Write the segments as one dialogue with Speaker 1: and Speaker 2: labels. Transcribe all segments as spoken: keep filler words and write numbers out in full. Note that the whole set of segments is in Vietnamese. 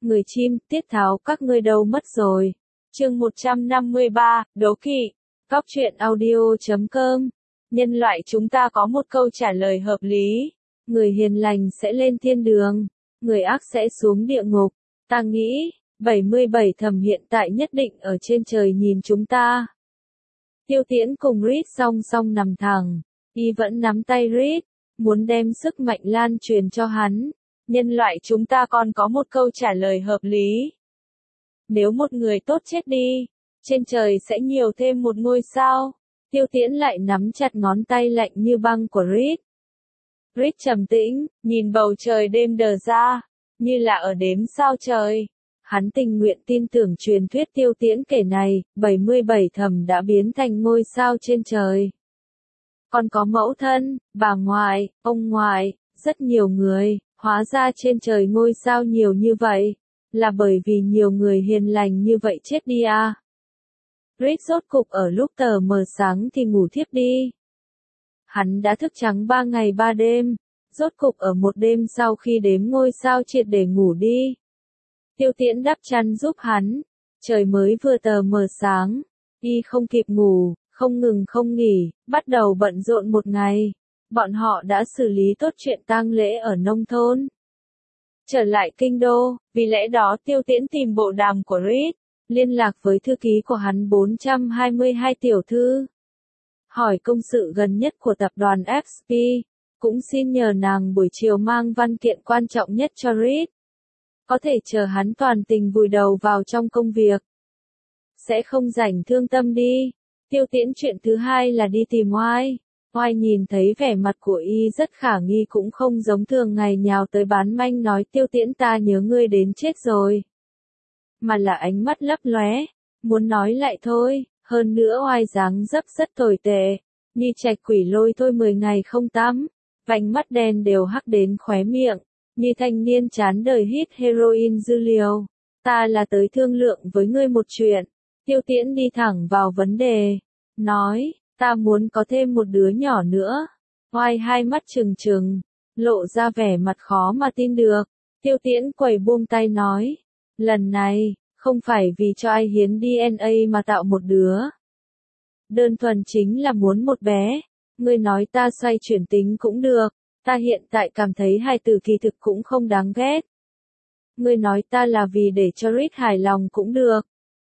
Speaker 1: người chim, tiết tháo các ngươi đâu mất rồi. Chương một trăm năm mươi ba, đố kỵ. Góc truyện audio chấm com. Nhân loại chúng ta có một câu trả lời hợp lý. Người hiền lành sẽ lên thiên đường, người ác sẽ xuống địa ngục. Ta nghĩ, bảy mươi bảy thầm hiện tại nhất định ở trên trời nhìn chúng ta. Tiêu Tiễn cùng Reed song song nằm thẳng, y vẫn nắm tay Reed, muốn đem sức mạnh lan truyền cho hắn. Nhân loại chúng ta còn có một câu trả lời hợp lý. Nếu một người tốt chết đi, trên trời sẽ nhiều thêm một ngôi sao. Tiêu Tiễn lại nắm chặt ngón tay lạnh như băng của Reed. Reed trầm tĩnh, nhìn bầu trời đêm đờ ra, như là ở đếm sao trời. Hắn tình nguyện tin tưởng truyền thuyết Tiêu Tiễn kể này, bảy mươi bảy thầm đã biến thành ngôi sao trên trời. Còn có mẫu thân, bà ngoại, ông ngoại, rất nhiều người, hóa ra trên trời ngôi sao nhiều như vậy, là bởi vì nhiều người hiền lành như vậy chết đi à. Reed rốt cục ở lúc tờ mờ sáng thì ngủ thiếp đi. Hắn đã thức trắng ba ngày ba đêm, rốt cục ở một đêm sau khi đếm ngôi sao triệt để ngủ đi. Tiêu Tiễn đắp chăn giúp hắn, trời mới vừa tờ mờ sáng, y không kịp ngủ, không ngừng không nghỉ, bắt đầu bận rộn một ngày. Bọn họ đã xử lý tốt chuyện tang lễ ở nông thôn. Trở lại kinh đô, vì lẽ đó Tiêu Tiễn tìm bộ đàm của Reed, liên lạc với thư ký của hắn bốn trăm hai mươi hai tiểu thư. Hỏi công sự gần nhất của tập đoàn ép pê, cũng xin nhờ nàng buổi chiều mang văn kiện quan trọng nhất cho Reed. Có thể chờ hắn toàn tình vùi đầu vào trong công việc. Sẽ không rảnh thương tâm đi. Tiêu Tiễn chuyện thứ hai là đi tìm Oai. Oai nhìn thấy vẻ mặt của y rất khả nghi cũng không giống thường ngày nhào tới bán manh nói Tiêu Tiễn ta nhớ ngươi đến chết rồi. Mà là ánh mắt lấp lóe, muốn nói lại thôi, hơn nữa Oai dáng dấp rất tồi tệ, như trạch quỷ lôi thôi mười ngày không tắm, vành mắt đen đều hắc đến khóe miệng, như thanh niên chán đời hít heroin dư liều. Ta là tới thương lượng với ngươi một chuyện. Tiêu Tiễn đi thẳng vào vấn đề, nói, ta muốn có thêm một đứa nhỏ nữa. Oai hai mắt trừng trừng, lộ ra vẻ mặt khó mà tin được. Tiêu Tiễn quẩy buông tay nói, lần này, không phải vì cho ai hiến đê en a mà tạo một đứa. Đơn thuần chính là muốn một bé. Ngươi nói ta xoay chuyển tính cũng được, ta hiện tại cảm thấy hai từ kỳ thực cũng không đáng ghét. Ngươi nói ta là vì để cho Reed hài lòng cũng được.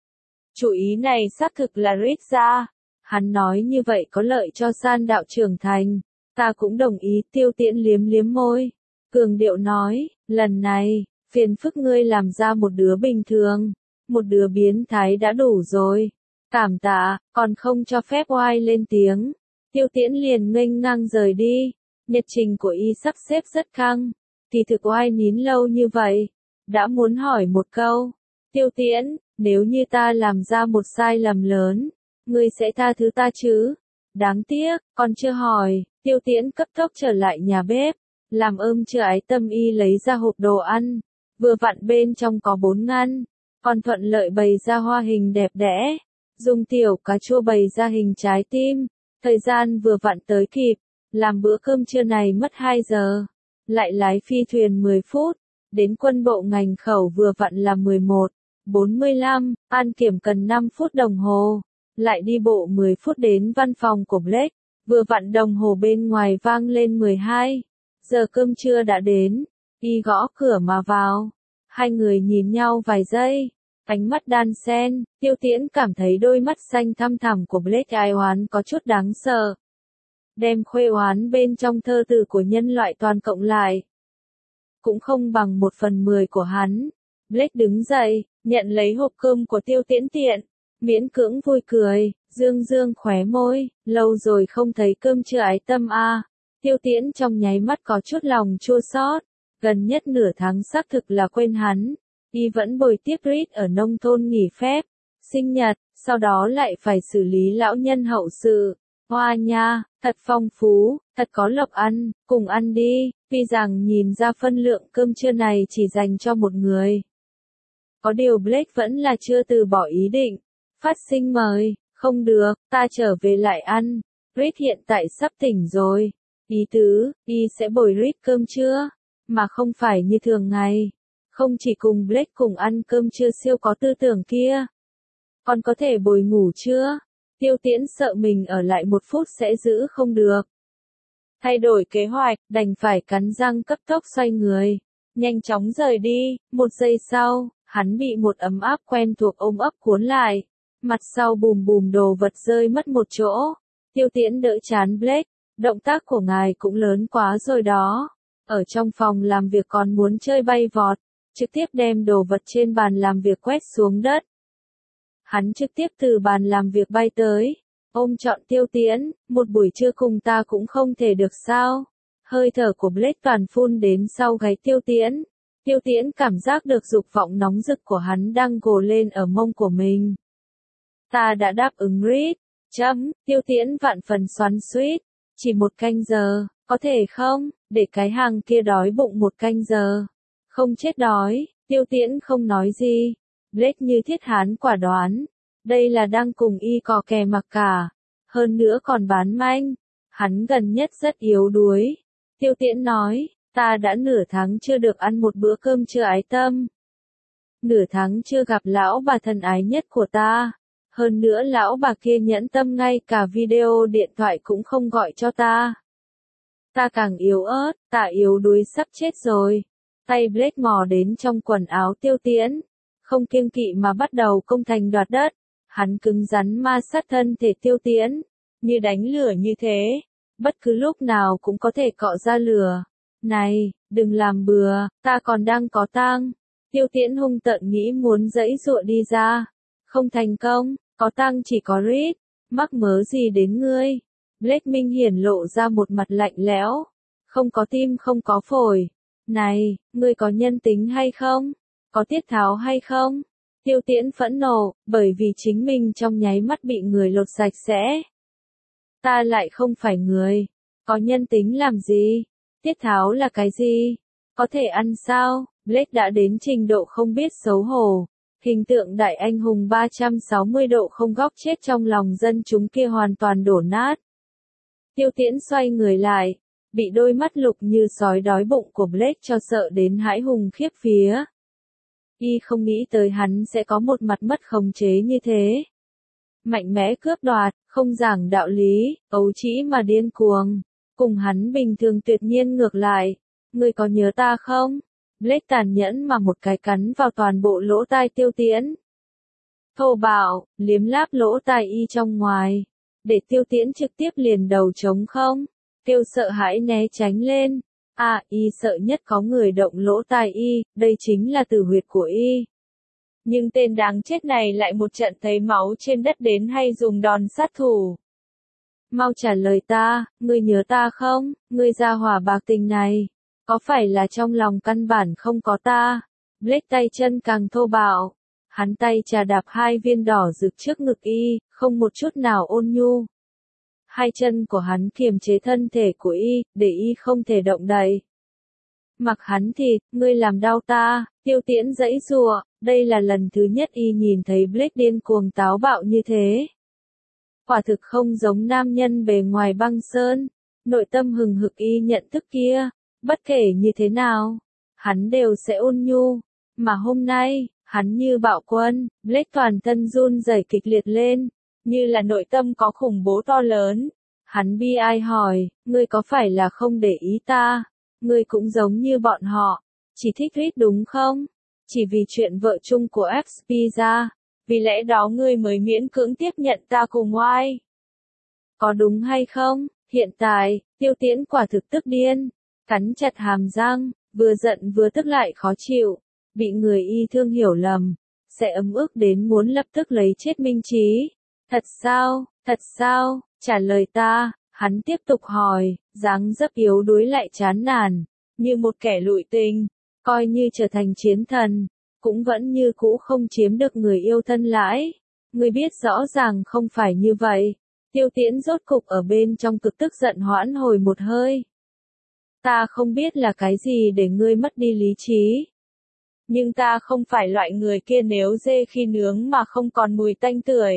Speaker 1: Chủ ý này xác thực là Reed ra. Hắn nói như vậy có lợi cho San đạo trưởng thành. Ta cũng đồng ý. Tiêu Tiễn liếm liếm môi. Cường điệu nói, lần này, phiền phức ngươi làm ra một đứa bình thường. Một đứa biến thái đã đủ rồi. Cảm tạ, còn không cho phép Oai lên tiếng. Tiêu Tiễn liền nghênh ngang rời đi. Nhật trình của y sắp xếp rất căng. Kỳ thực Oai nín lâu như vậy. Đã muốn hỏi một câu. Tiêu Tiễn, nếu như ta làm ra một sai lầm lớn, ngươi sẽ tha thứ ta chứ? Đáng tiếc, còn chưa hỏi. Tiêu Tiễn cấp tốc trở lại nhà bếp. Làm ơn chưa ái tâm y lấy ra hộp đồ ăn. Vừa vặn bên trong có bốn ngăn. Còn thuận lợi bày ra hoa hình đẹp đẽ. Dùng tiểu cà chua bày ra hình trái tim. Thời gian vừa vặn tới kịp. Làm bữa cơm trưa này mất hai giờ. Lại lái phi thuyền mười phút. Đến quân bộ ngành khẩu vừa vặn là mười một bốn mươi lăm. An kiểm cần năm phút đồng hồ. Lại đi bộ mười phút đến văn phòng của Blake. Vừa vặn đồng hồ bên ngoài vang lên mười hai. Giờ cơm trưa đã đến. Y gõ cửa mà vào. Hai người nhìn nhau vài giây. Ánh mắt đan xen. Tiêu Tiễn cảm thấy đôi mắt xanh thăm thẳm của Blake ai oán có chút đáng sợ. Đem khuê oán bên trong thơ từ của nhân loại toàn cộng lại. Cũng không bằng một phần mười của hắn. Blake đứng dậy, nhận lấy hộp cơm của Tiêu Tiễn tiện. Miễn cưỡng vui cười, dương dương khóe môi, lâu rồi không thấy cơm trưa ái tâm a. À. Tiêu Tiễn trong nháy mắt có chút lòng chua xót. Gần nhất nửa tháng xác thực là quên hắn. Y vẫn bồi tiếp Reed ở nông thôn nghỉ phép, sinh nhật, sau đó lại phải xử lý lão nhân hậu sự. Hoa nha, thật phong phú, thật có lộc ăn, cùng ăn đi, vì rằng nhìn ra phân lượng cơm trưa này chỉ dành cho một người. Có điều Blake vẫn là chưa từ bỏ ý định. Phát sinh mời, không được, ta trở về lại ăn. Reed hiện tại sắp tỉnh rồi. Ý tứ, y sẽ bồi Reed cơm trưa, mà không phải như thường ngày. Không chỉ cùng Blake cùng ăn cơm trưa siêu có tư tưởng kia. Còn có thể bồi ngủ chưa? Tiêu Tiễn sợ mình ở lại một phút sẽ giữ không được. Thay đổi kế hoạch, đành phải cắn răng cấp tốc xoay người. Nhanh chóng rời đi, một giây sau, hắn bị một ấm áp quen thuộc ôm ấp cuốn lại. Mặt sau bùm bùm đồ vật rơi mất một chỗ. Tiêu Tiễn đỡ chán Blake, động tác của ngài cũng lớn quá rồi đó. Ở trong phòng làm việc còn muốn chơi bay vọt, trực tiếp đem đồ vật trên bàn làm việc quét xuống đất. Hắn trực tiếp từ bàn làm việc bay tới, ôm trọn Tiêu Tiễn, một buổi trưa cùng ta cũng không thể được sao. Hơi thở của Blake toàn phun đến sau gáy Tiêu Tiễn. Tiêu Tiễn cảm giác được dục vọng nóng rực của hắn đang gồ lên ở mông của mình. Ta đã đáp ứng Reed. Chấm, Tiêu Tiễn vạn phần xoắn xuýt. Chỉ một canh giờ, có thể không, để cái hàng kia đói bụng một canh giờ. Không chết đói, Tiêu Tiễn không nói gì. Blake như thiết hán quả đoán. Đây là đang cùng y cò kè mặc cả. Hơn nữa còn bán manh. Hắn gần nhất rất yếu đuối. Tiêu Tiễn nói, ta đã nửa tháng chưa được ăn một bữa cơm trưa ái tâm. Nửa tháng chưa gặp lão bà thân ái nhất của ta. Hơn nữa lão bà kia nhẫn tâm ngay cả video điện thoại cũng không gọi cho ta. Ta càng yếu ớt, ta yếu đuối sắp chết rồi. Tay Blake mò đến trong quần áo Tiêu Tiễn. Không kiêng kỵ mà bắt đầu công thành đoạt đất. Hắn cứng rắn ma sát thân thể Tiêu Tiễn. Như đánh lửa như thế. Bất cứ lúc nào cũng có thể cọ ra lửa. Này, đừng làm bừa, ta còn đang có tang. Tiêu Tiễn hung tợn nghĩ muốn giãy giụa đi ra. Không thành công, có tang chỉ có Reed. Mắc mớ gì đến ngươi? Blake minh hiển lộ ra một mặt lạnh lẽo. Không có tim không có phổi. Này, ngươi có nhân tính hay không? Có tiết tháo hay không? Tiêu Tiễn phẫn nộ, bởi vì chính mình trong nháy mắt bị người lột sạch sẽ. Ta lại không phải người. Có nhân tính làm gì? Tiết tháo là cái gì? Có thể ăn sao? Blake đã đến trình độ không biết xấu hổ. Hình tượng đại anh hùng ba trăm sáu mươi độ không góc chết trong lòng dân chúng kia hoàn toàn đổ nát. Tiêu Tiễn xoay người lại, bị đôi mắt lục như sói đói bụng của Blake cho sợ đến hãi hùng khiếp vía. Y không nghĩ tới hắn sẽ có một mặt mất khống chế như thế. Mạnh mẽ cướp đoạt, không giảng đạo lý, ấu trĩ mà điên cuồng. Cùng hắn bình thường tuyệt nhiên ngược lại. Ngươi có nhớ ta không? Blake tàn nhẫn mà một cái cắn vào toàn bộ lỗ tai Tiêu Tiễn. Thô bạo, liếm láp lỗ tai y trong ngoài. Để Tiêu Tiễn trực tiếp liền đầu trống không. Kêu sợ hãi né tránh lên. À, y sợ nhất có người động lỗ tai y, đây chính là tử huyệt của y. Nhưng tên đáng chết này lại một trận thấy máu trên đất đến hay dùng đòn sát thủ. Mau trả lời ta, ngươi nhớ ta không, ngươi ra hỏa bạc tình này. Có phải là trong lòng căn bản không có ta? Blake tay chân càng thô bạo. Hắn tay chà đạp hai viên đỏ rực trước ngực y, không một chút nào ôn nhu. Hai chân của hắn kiềm chế thân thể của y, để y không thể động đậy. Mặc hắn thì, ngươi làm đau ta, Tiêu Tiễn giãy giụa, đây là lần thứ nhất y nhìn thấy Blake điên cuồng táo bạo như thế. Quả thực không giống nam nhân bề ngoài băng sơn, nội tâm hừng hực y nhận thức kia, bất kể như thế nào, hắn đều sẽ ôn nhu, mà hôm nay, hắn như bạo quân, Blake toàn thân run rẩy kịch liệt lên, như là nội tâm có khủng bố to lớn. Hắn bi ai hỏi, ngươi có phải là không để ý ta? Ngươi cũng giống như bọn họ, chỉ thích Reed đúng không? Chỉ vì chuyện vợ chung của ép pê ra, vì lẽ đó ngươi mới miễn cưỡng tiếp nhận ta cùng oai. Có đúng hay không? Hiện tại, Tiêu Tiễn quả thực tức điên, cắn chặt hàm răng, vừa giận vừa tức lại khó chịu, bị người y thương hiểu lầm, sẽ ấm ức đến muốn lập tức lấy chết minh trí. Thật sao, thật sao, trả lời ta, hắn tiếp tục hỏi, dáng dấp yếu đuối lại chán nản, như một kẻ lụi tình, coi như trở thành chiến thần, cũng vẫn như cũ không chiếm được người yêu thân lãi. Ngươi biết rõ ràng không phải như vậy. Tiêu Tiễn rốt cục ở bên trong cực tức giận hoãn hồi một hơi. Ta không biết là cái gì để ngươi mất đi lý trí. Nhưng ta không phải loại người kia nếu dê khi nướng mà không còn mùi tanh tưởi.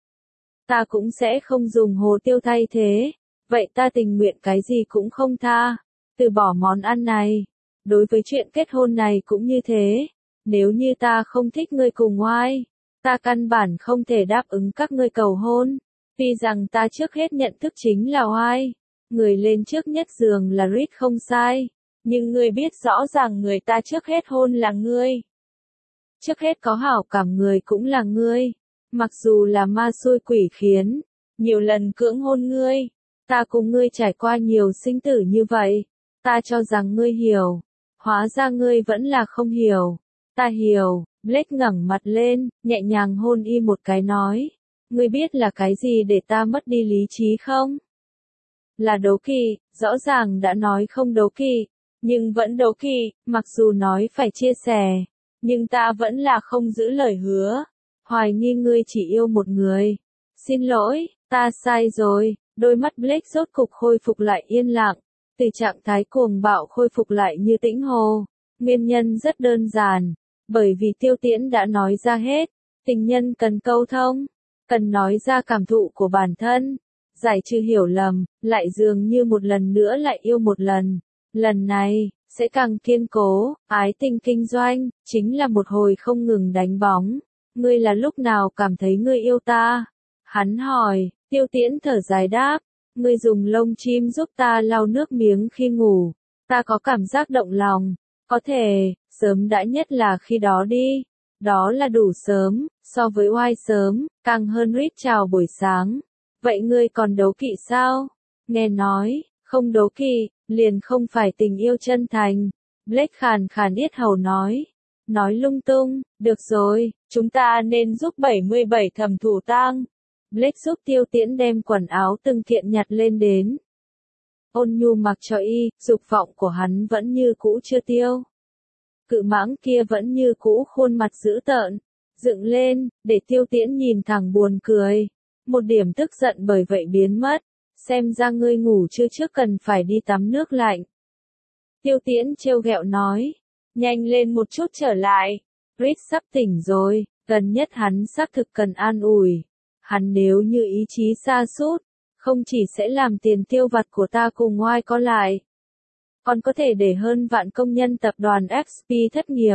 Speaker 1: Ta cũng sẽ không dùng hồ tiêu thay thế. Vậy ta tình nguyện cái gì cũng không tha. Từ bỏ món ăn này. Đối với chuyện kết hôn này cũng như thế. Nếu như ta không thích ngươi cùng oai, ta căn bản không thể đáp ứng các ngươi cầu hôn. Tuy rằng ta trước hết nhận thức chính là oai. Người lên trước nhất giường là Reed không sai. Nhưng ngươi biết rõ ràng người ta trước hết hôn là ngươi. Trước hết có hảo cảm người cũng là ngươi. Mặc dù là ma xui quỷ khiến, nhiều lần cưỡng hôn ngươi. Ta cùng ngươi trải qua nhiều sinh tử như vậy. Ta cho rằng ngươi hiểu. Hóa ra ngươi vẫn là không hiểu. Ta hiểu. Blake ngẩng mặt lên, nhẹ nhàng hôn y một cái nói. Ngươi biết là cái gì để ta mất đi lý trí không? Là đố kỵ, rõ ràng đã nói không đố kỵ, nhưng vẫn đố kỵ, mặc dù nói phải chia sẻ, nhưng ta vẫn là không giữ lời hứa. Hoài nghi ngươi chỉ yêu một người. Xin lỗi, ta sai rồi. Đôi mắt Blake rốt cục khôi phục lại yên lặng, từ trạng thái cuồng bạo khôi phục lại như tĩnh hồ. Nguyên nhân rất đơn giản, bởi vì Tiêu Tiễn đã nói ra hết. Tình nhân cần câu thông, cần nói ra cảm thụ của bản thân, giải trừ hiểu lầm, lại dường như một lần nữa lại yêu một lần. Lần này, sẽ càng kiên cố. Ái tình kinh doanh, chính là một hồi không ngừng đánh bóng. Ngươi là lúc nào cảm thấy ngươi yêu ta? Hắn hỏi. Tiêu Tiễn thở dài đáp. Ngươi dùng lông chim giúp ta lau nước miếng khi ngủ. Ta có cảm giác động lòng. Có thể, sớm đã nhất là khi đó đi. Đó là đủ sớm, so với oai sớm, càng hơn Reed chào buổi sáng. Vậy ngươi còn đố kỵ sao? Nghe nói, không đố kỵ, liền không phải tình yêu chân thành. Blake khàn khàn yết hầu nói. Nói lung tung, được rồi, chúng ta nên giúp bảy mươi bảy thẩm thủ tang. Blake giúp Tiêu Tiễn đem quần áo từng kiện nhặt lên đến. Ôn nhu mặc cho y, dục vọng của hắn vẫn như cũ chưa tiêu. Cự mãng kia vẫn như cũ khuôn mặt dữ tợn, dựng lên, để Tiêu Tiễn nhìn thẳng buồn cười. Một điểm tức giận bởi vậy biến mất. Xem ra ngươi ngủ chưa trước cần phải đi tắm nước lạnh. Tiêu Tiễn trêu ghẹo nói. Nhanh lên một chút trở lại. Reed sắp tỉnh rồi, gần nhất hắn xác thực cần an ủi. Hắn nếu như ý chí sa sút, không chỉ sẽ làm tiền tiêu vặt của ta cùng oai có lại, còn có thể để hơn vạn công nhân tập đoàn ép pê thất nghiệp.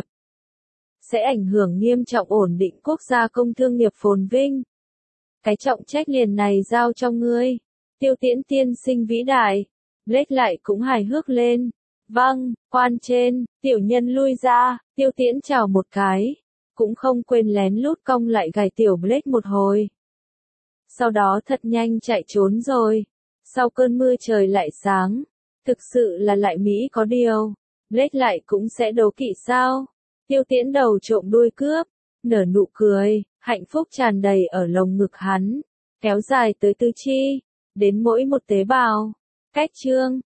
Speaker 1: Sẽ ảnh hưởng nghiêm trọng ổn định quốc gia công thương nghiệp phồn vinh. Cái trọng trách liền này giao cho ngươi. Tiêu Tiễn tiên sinh vĩ đại. Blake lại cũng hài hước lên. Vâng, quan trên, tiểu nhân lui ra. Tiêu Tiễn chào một cái. Cũng không quên lén lút cong lại gài tiểu Blake một hồi. Sau đó thật nhanh chạy trốn rồi. Sau cơn mưa trời lại sáng. Thực sự là lại Mỹ có điều. Blake lại cũng sẽ đố kỵ sao? Tiêu Tiễn đầu trộm đuôi cướp. Nở nụ cười, hạnh phúc tràn đầy ở lồng ngực hắn. Kéo dài tới tứ chi. Đến mỗi một tế bào. Cách chương.